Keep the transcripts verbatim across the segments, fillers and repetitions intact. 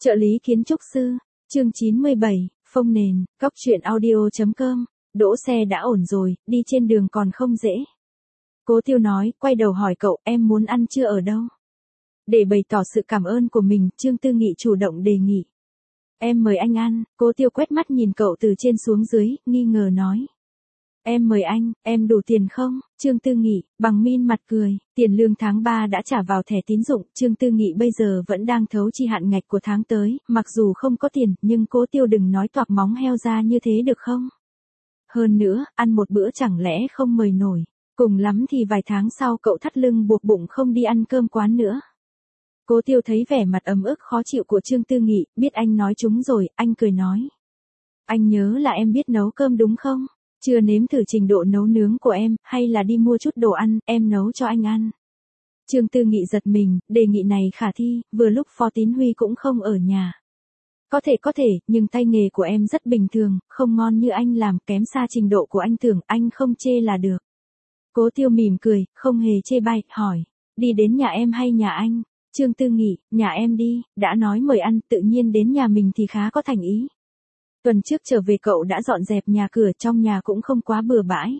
Trợ lý kiến trúc sư, chương chín mươi bảy, phông nền, góc truyện audio chấm com, đỗ xe đã ổn rồi, đi trên đường còn không dễ. Cố Tiêu nói, quay đầu hỏi cậu, em muốn ăn trưa ở đâu? Để bày tỏ sự cảm ơn của mình, Trương Tư Nghị chủ động đề nghị. Em mời anh ăn, Cố Tiêu quét mắt nhìn cậu từ trên xuống dưới, nghi ngờ nói. Em mời anh, em đủ tiền không? Trương Tư Nghị, bằng min mặt cười, tiền lương tháng ba đã trả vào thẻ tín dụng, Trương Tư Nghị bây giờ vẫn đang thấu chi hạn ngạch của tháng tới, mặc dù không có tiền, nhưng Cố Tiêu đừng nói toạc móng heo ra như thế được không? Hơn nữa, ăn một bữa chẳng lẽ không mời nổi, cùng lắm thì vài tháng sau cậu thắt lưng buộc bụng không đi ăn cơm quán nữa. Cố Tiêu thấy vẻ mặt ấm ức khó chịu của Trương Tư Nghị, biết anh nói trúng rồi, anh cười nói. Anh nhớ là em biết nấu cơm đúng không? Chưa nếm thử trình độ nấu nướng của em, hay là đi mua chút đồ ăn, em nấu cho anh ăn. Trương Tư Nghị giật mình, đề nghị này khả thi, vừa lúc Phó Tín Huy cũng không ở nhà. Có thể có thể, nhưng tay nghề của em rất bình thường, không ngon như anh làm, kém xa trình độ của anh tưởng, anh không chê là được. Cố Tiêu mỉm cười, không hề chê bai, hỏi, đi đến nhà em hay nhà anh? Trương Tư Nghị, nhà em đi, đã nói mời ăn, tự nhiên đến nhà mình thì khá có thành ý. Tuần trước trở về cậu đã dọn dẹp nhà cửa, trong nhà cũng không quá bừa bãi.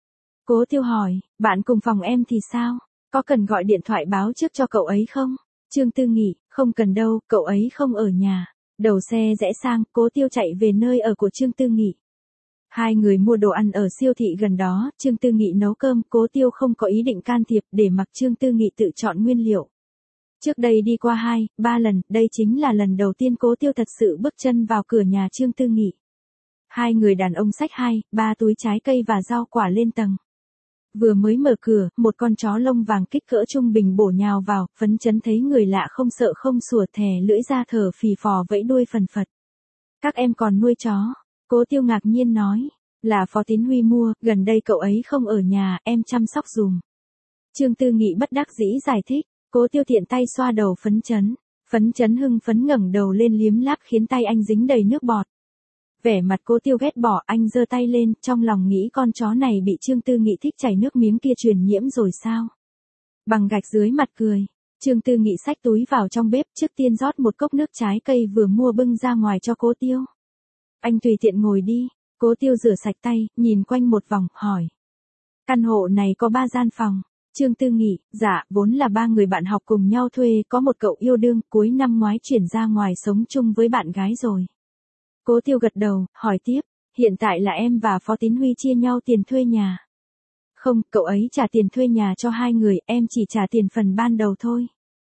Cố Tiêu hỏi, bạn cùng phòng em thì sao? Có cần gọi điện thoại báo trước cho cậu ấy không? Trương Tư Nghị, không cần đâu, cậu ấy không ở nhà. Đầu xe rẽ sang, Cố Tiêu chạy về nơi ở của Trương Tư Nghị. Hai người mua đồ ăn ở siêu thị gần đó, Trương Tư Nghị nấu cơm, Cố Tiêu không có ý định can thiệp để mặc Trương Tư Nghị tự chọn nguyên liệu. Trước đây đi qua hai, ba lần, đây chính là lần đầu tiên Cố Tiêu thật sự bước chân vào cửa nhà Trương Tư Nghị. Hai người đàn ông xách hai, ba túi trái cây và rau quả lên tầng. Vừa mới mở cửa, một con chó lông vàng kích cỡ trung bình bổ nhào vào, phấn chấn thấy người lạ không sợ không sủa thè lưỡi ra thở phì phò vẫy đuôi phần phật. Các em còn nuôi chó? Cố Tiêu ngạc nhiên nói, là Phó Tín Huy mua, gần đây cậu ấy không ở nhà, em chăm sóc dùm. Trương Tư Nghị bất đắc dĩ giải thích. Cố Tiêu tiện tay xoa đầu phấn chấn, phấn chấn hưng phấn ngẩng đầu lên liếm láp khiến tay anh dính đầy nước bọt. Vẻ mặt Cố Tiêu ghét bỏ, anh giơ tay lên, trong lòng nghĩ con chó này bị Trương Tư Nghị thích chảy nước miếng kia truyền nhiễm rồi sao? Bằng gạch dưới mặt cười, Trương Tư Nghị xách túi vào trong bếp, trước tiên rót một cốc nước trái cây vừa mua bưng ra ngoài cho Cố Tiêu. Anh tùy tiện ngồi đi. Cố Tiêu rửa sạch tay, nhìn quanh một vòng, hỏi. Căn hộ này có ba gian phòng. Trương Tư Nghị, dạ, vốn là ba người bạn học cùng nhau thuê, có một cậu yêu đương, cuối năm ngoái chuyển ra ngoài sống chung với bạn gái rồi. Cố Tiêu gật đầu, hỏi tiếp, hiện tại là em và Phó Tín Huy chia nhau tiền thuê nhà. Không, cậu ấy trả tiền thuê nhà cho hai người, em chỉ trả tiền phần ban đầu thôi.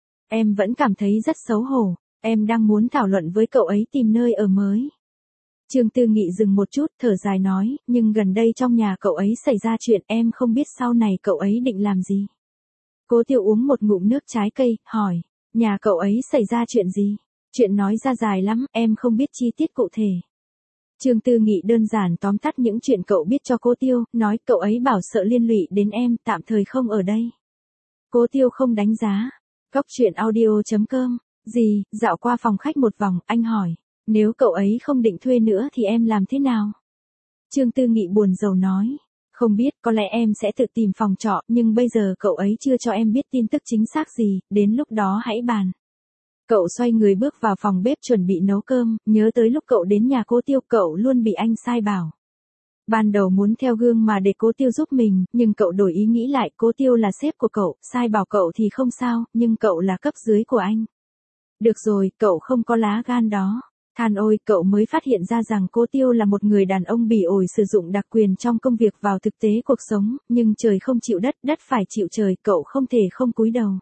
Em vẫn cảm thấy rất xấu hổ, em đang muốn thảo luận với cậu ấy tìm nơi ở mới. Trương Tư Nghị dừng một chút, thở dài nói, nhưng gần đây trong nhà cậu ấy xảy ra chuyện, em không biết sau này cậu ấy định làm gì. Cố Tiêu uống một ngụm nước trái cây, hỏi, nhà cậu ấy xảy ra chuyện gì? Chuyện nói ra dài lắm, em không biết chi tiết cụ thể. Trương Tư Nghị đơn giản tóm tắt những chuyện cậu biết cho Cố Tiêu, nói cậu ấy bảo sợ liên lụy đến em, tạm thời không ở đây. Cố Tiêu không đánh giá. Góc truyện audio chấm com, gì, dạo qua phòng khách một vòng, anh hỏi. Nếu cậu ấy không định thuê nữa thì em làm thế nào? Trương Tư Nghị buồn rầu nói. Không biết, có lẽ em sẽ tự tìm phòng trọ, nhưng bây giờ cậu ấy chưa cho em biết tin tức chính xác gì, đến lúc đó hãy bàn. Cậu xoay người bước vào phòng bếp chuẩn bị nấu cơm, nhớ tới lúc cậu đến nhà Cố Tiêu cậu luôn bị anh sai bảo. Ban đầu muốn theo gương mà để Cố Tiêu giúp mình, nhưng cậu đổi ý nghĩ lại, Cố Tiêu là sếp của cậu, sai bảo cậu thì không sao, nhưng cậu là cấp dưới của anh. Được rồi, cậu không có lá gan đó. Than ôi, cậu mới phát hiện ra rằng Cố Tiêu là một người đàn ông bỉ ổi sử dụng đặc quyền trong công việc vào thực tế cuộc sống, nhưng trời không chịu đất, đất phải chịu trời, cậu không thể không cúi đầu.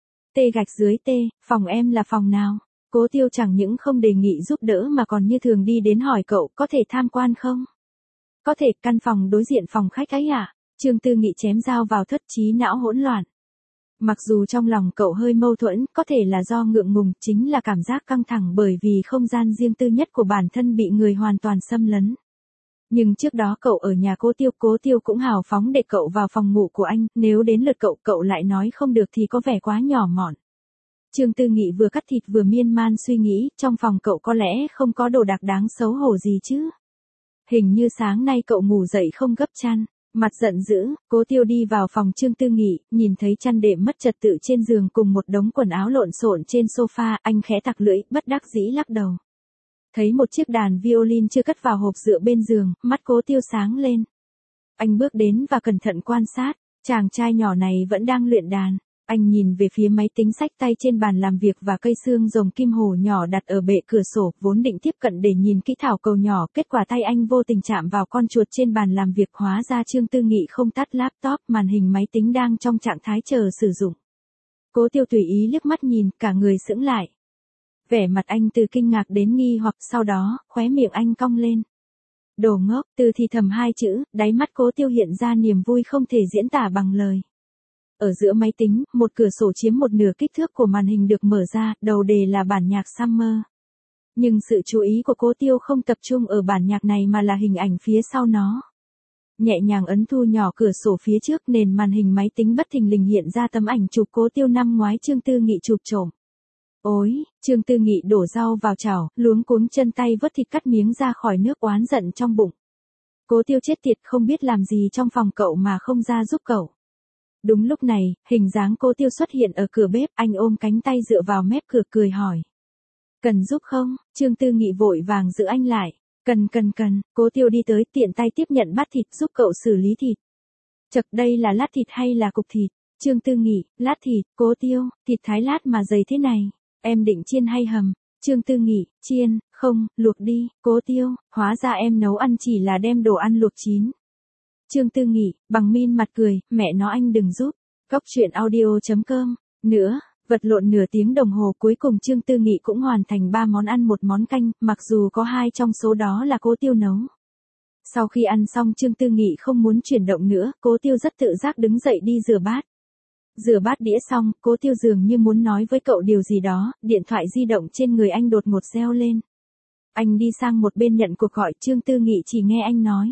Tê gạch dưới tê, phòng em là phòng nào? Cố Tiêu chẳng những không đề nghị giúp đỡ mà còn như thường đi đến hỏi cậu, có thể tham quan không? Có thể, căn phòng đối diện phòng khách ấy à? Trương Tư Nghị chém dao vào thất trí não hỗn loạn. Mặc dù trong lòng cậu hơi mâu thuẫn, có thể là do ngượng ngùng, chính là cảm giác căng thẳng bởi vì không gian riêng tư nhất của bản thân bị người hoàn toàn xâm lấn. Nhưng trước đó cậu ở nhà Cố Tiêu, Cố Tiêu cũng hào phóng để cậu vào phòng ngủ của anh, nếu đến lượt cậu, cậu lại nói không được thì có vẻ quá nhỏ mọn. Trương Tư Nghị vừa cắt thịt vừa miên man suy nghĩ, trong phòng cậu có lẽ không có đồ đạc đáng xấu hổ gì chứ. Hình như sáng nay cậu ngủ dậy không gấp chăn. Mặt giận dữ, Cố Tiêu đi vào phòng Trương Tư Nghị, nhìn thấy chăn đệm mất trật tự trên giường cùng một đống quần áo lộn xộn trên sofa, anh khẽ tặc lưỡi, bất đắc dĩ lắc đầu. Thấy một chiếc đàn violin chưa cất vào hộp dựa bên giường, mắt Cố Tiêu sáng lên. Anh bước đến và cẩn thận quan sát, chàng trai nhỏ này vẫn đang luyện đàn. Anh nhìn về phía máy tính xách tay trên bàn làm việc và cây xương rồng kim hồ nhỏ đặt ở bệ cửa sổ, vốn định tiếp cận để nhìn kỹ thảo cầu nhỏ, kết quả tay anh vô tình chạm vào con chuột trên bàn làm việc, hóa ra Trương Tư Nghị không tắt laptop, màn hình máy tính đang trong trạng thái chờ sử dụng. Cố Tiêu tùy ý liếc mắt nhìn, cả người sững lại. Vẻ mặt anh từ kinh ngạc đến nghi hoặc, sau đó, khóe miệng anh cong lên. Đồ ngốc, từ thì thầm hai chữ, đáy mắt Cố Tiêu hiện ra niềm vui không thể diễn tả bằng lời. Ở giữa máy tính, một cửa sổ chiếm một nửa kích thước của màn hình được mở ra, đầu đề là bản nhạc Summer. Nhưng sự chú ý của Cố Tiêu không tập trung ở bản nhạc này mà là hình ảnh phía sau nó. Nhẹ nhàng ấn thu nhỏ cửa sổ phía trước, nền màn hình máy tính bất thình lình hiện ra tấm ảnh chụp Cố Tiêu năm ngoái Trương Tư Nghị chụp trộm. Ôi, Trương Tư Nghị đổ rau vào chảo, luống cuống chân tay vớt thịt cắt miếng ra khỏi nước, oán giận trong bụng. Cố Tiêu chết tiệt, không biết làm gì trong phòng cậu mà không ra giúp cậu. Đúng lúc này, hình dáng Cố Tiêu xuất hiện ở cửa bếp, anh ôm cánh tay dựa vào mép cửa cười hỏi. Cần giúp không? Trương Tư Nghị vội vàng giữ anh lại. Cần cần cần, Cố Tiêu đi tới tiện tay tiếp nhận bát thịt giúp cậu xử lý thịt. Chật, đây là lát thịt hay là cục thịt? Trương Tư Nghị, lát thịt. Cố Tiêu, thịt thái lát mà dày thế này, em định chiên hay hầm? Trương Tư Nghị, chiên, không, luộc đi. Cố Tiêu, hóa ra em nấu ăn chỉ là đem đồ ăn luộc chín. Trương Tư Nghị, bằng min mặt cười, mẹ nó anh đừng giúp. Góc truyện audio chấm com. Nữa, vật lộn nửa tiếng đồng hồ cuối cùng Trương Tư Nghị cũng hoàn thành ba món ăn một món canh, mặc dù có hai trong số đó là Cố Tiêu nấu. Sau khi ăn xong Trương Tư Nghị không muốn chuyển động nữa, Cố Tiêu rất tự giác đứng dậy đi rửa bát. Rửa bát đĩa xong, Cố Tiêu dường như muốn nói với cậu điều gì đó, điện thoại di động trên người anh đột ngột reo lên. Anh đi sang một bên nhận cuộc gọi, Trương Tư Nghị chỉ nghe anh nói.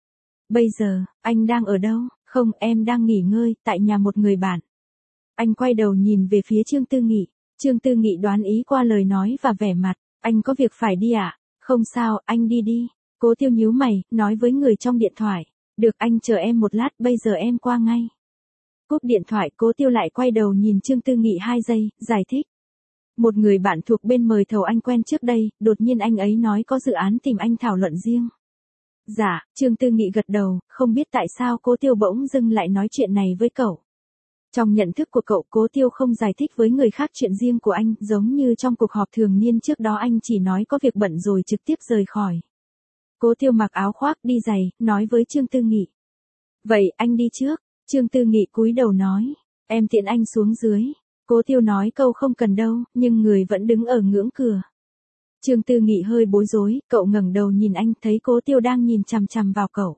Bây giờ, anh đang ở đâu? Không, em đang nghỉ ngơi, tại nhà một người bạn. Anh quay đầu nhìn về phía Trương Tư Nghị. Trương Tư Nghị đoán ý qua lời nói và vẻ mặt. Anh có việc phải đi à? Không sao, anh đi đi. Cố Tiêu nhíu mày, nói với người trong điện thoại. Được, anh chờ em một lát, bây giờ em qua ngay. Cúp điện thoại, Cố Tiêu lại quay đầu nhìn Trương Tư Nghị hai giây, giải thích. Một người bạn thuộc bên mời thầu anh quen trước đây, đột nhiên anh ấy nói có dự án tìm anh thảo luận riêng. Dạ, Trương Tư Nghị gật đầu, không biết tại sao Cố Tiêu bỗng dưng lại nói chuyện này với cậu. Trong nhận thức của cậu, Cố Tiêu không giải thích với người khác chuyện riêng của anh, giống như trong cuộc họp thường niên trước đó anh chỉ nói có việc bận rồi trực tiếp rời khỏi. Cố Tiêu mặc áo khoác đi giày, nói với Trương Tư Nghị. Vậy, anh đi trước. Trương Tư Nghị cúi đầu nói, em tiện anh xuống dưới. Cố Tiêu nói câu không cần đâu, nhưng người vẫn đứng ở ngưỡng cửa. Trương Tư Nghị hơi bối rối, cậu ngẩng đầu nhìn anh, thấy Cố Tiêu đang nhìn chằm chằm vào cậu.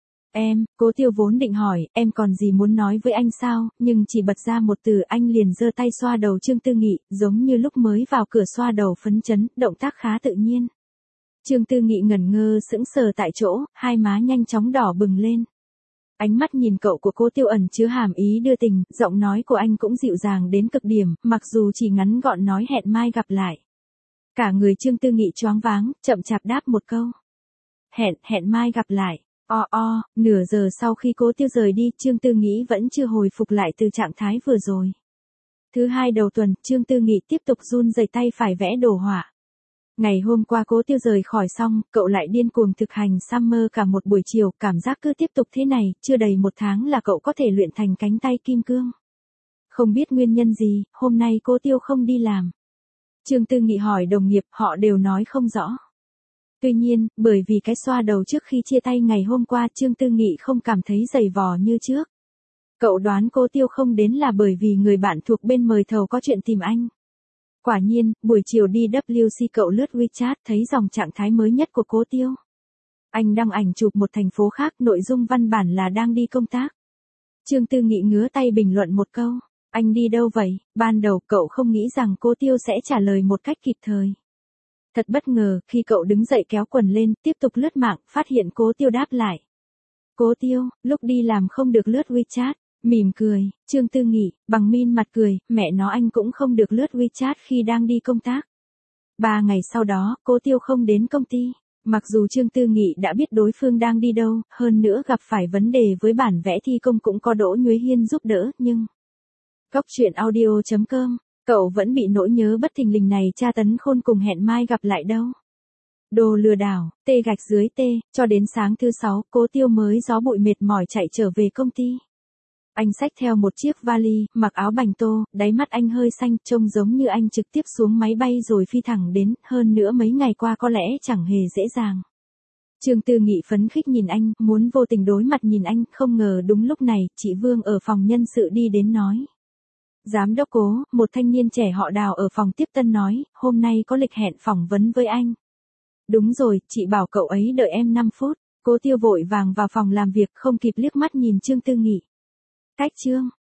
Em, Cố Tiêu vốn định hỏi, em còn gì muốn nói với anh sao, nhưng chỉ bật ra một từ anh liền giơ tay xoa đầu Trương Tư Nghị, giống như lúc mới vào cửa xoa đầu phấn chấn, động tác khá tự nhiên. Trương Tư Nghị ngẩn ngơ sững sờ tại chỗ, hai má nhanh chóng đỏ bừng lên. Ánh mắt nhìn cậu của Cố Tiêu ẩn chứa hàm ý đưa tình, giọng nói của anh cũng dịu dàng đến cực điểm, mặc dù chỉ ngắn gọn nói hẹn mai gặp lại. Cả người Trương Tư Nghị choáng váng, chậm chạp đáp một câu. Hẹn, hẹn mai gặp lại. O o, nửa giờ sau khi Cố Tiêu rời đi, Trương Tư Nghị vẫn chưa hồi phục lại từ trạng thái vừa rồi. Thứ hai đầu tuần, Trương Tư Nghị tiếp tục run rẩy tay phải vẽ đồ họa. Ngày hôm qua Cố Tiêu rời khỏi xong, cậu lại điên cuồng thực hành Summer cả một buổi chiều, cảm giác cứ tiếp tục thế này, chưa đầy một tháng là cậu có thể luyện thành cánh tay kim cương. Không biết nguyên nhân gì, hôm nay Cố Tiêu không đi làm. Trương Tư Nghị hỏi đồng nghiệp, họ đều nói không rõ. Tuy nhiên, bởi vì cái xoa đầu trước khi chia tay ngày hôm qua, Trương Tư Nghị không cảm thấy dày vò như trước. Cậu đoán Cố Tiêu không đến là bởi vì người bạn thuộc bên mời thầu có chuyện tìm anh. Quả nhiên, buổi chiều đi W C cậu lướt WeChat thấy dòng trạng thái mới nhất của Cố Tiêu. Anh đăng ảnh chụp một thành phố khác, nội dung văn bản là đang đi công tác. Trương Tư Nghị ngứa tay bình luận một câu. Anh đi đâu vậy? Ban đầu cậu không nghĩ rằng Cố Tiêu sẽ trả lời một cách kịp thời. Thật bất ngờ, khi cậu đứng dậy kéo quần lên, tiếp tục lướt mạng, phát hiện Cố Tiêu đáp lại. Cố Tiêu, lúc đi làm không được lướt WeChat. Mỉm cười, Trương Tư Nghị, bằng min mặt cười, mẹ nó anh cũng không được lướt WeChat khi đang đi công tác. Ba ngày sau đó, Cố Tiêu không đến công ty. Mặc dù Trương Tư Nghị đã biết đối phương đang đi đâu, hơn nữa gặp phải vấn đề với bản vẽ thi công cũng có Đỗ Nhuế Hiên giúp đỡ, nhưng... Cóc truyện audio chấm com, cậu vẫn bị nỗi nhớ bất thình lình này tra tấn khôn cùng, hẹn mai gặp lại đâu. Đồ lừa đảo, T gạch dưới T, cho đến sáng thứ sáu, Cố Tiêu mới gió bụi mệt mỏi chạy trở về công ty. Anh xách theo một chiếc vali, mặc áo bành tô, đáy mắt anh hơi xanh, trông giống như anh trực tiếp xuống máy bay rồi phi thẳng đến, hơn nữa mấy ngày qua có lẽ chẳng hề dễ dàng. Trương Tư Nghị phấn khích nhìn anh, muốn vô tình đối mặt nhìn anh, không ngờ đúng lúc này, chị Vương ở phòng nhân sự đi đến nói. Giám đốc Cố, một thanh niên trẻ họ Đào ở phòng tiếp tân nói, hôm nay có lịch hẹn phỏng vấn với anh. Đúng rồi, chị bảo cậu ấy đợi em năm phút, Cố Tiêu vội vàng vào phòng làm việc, không kịp liếc mắt nhìn Trương Tư Nghị. Cách Trương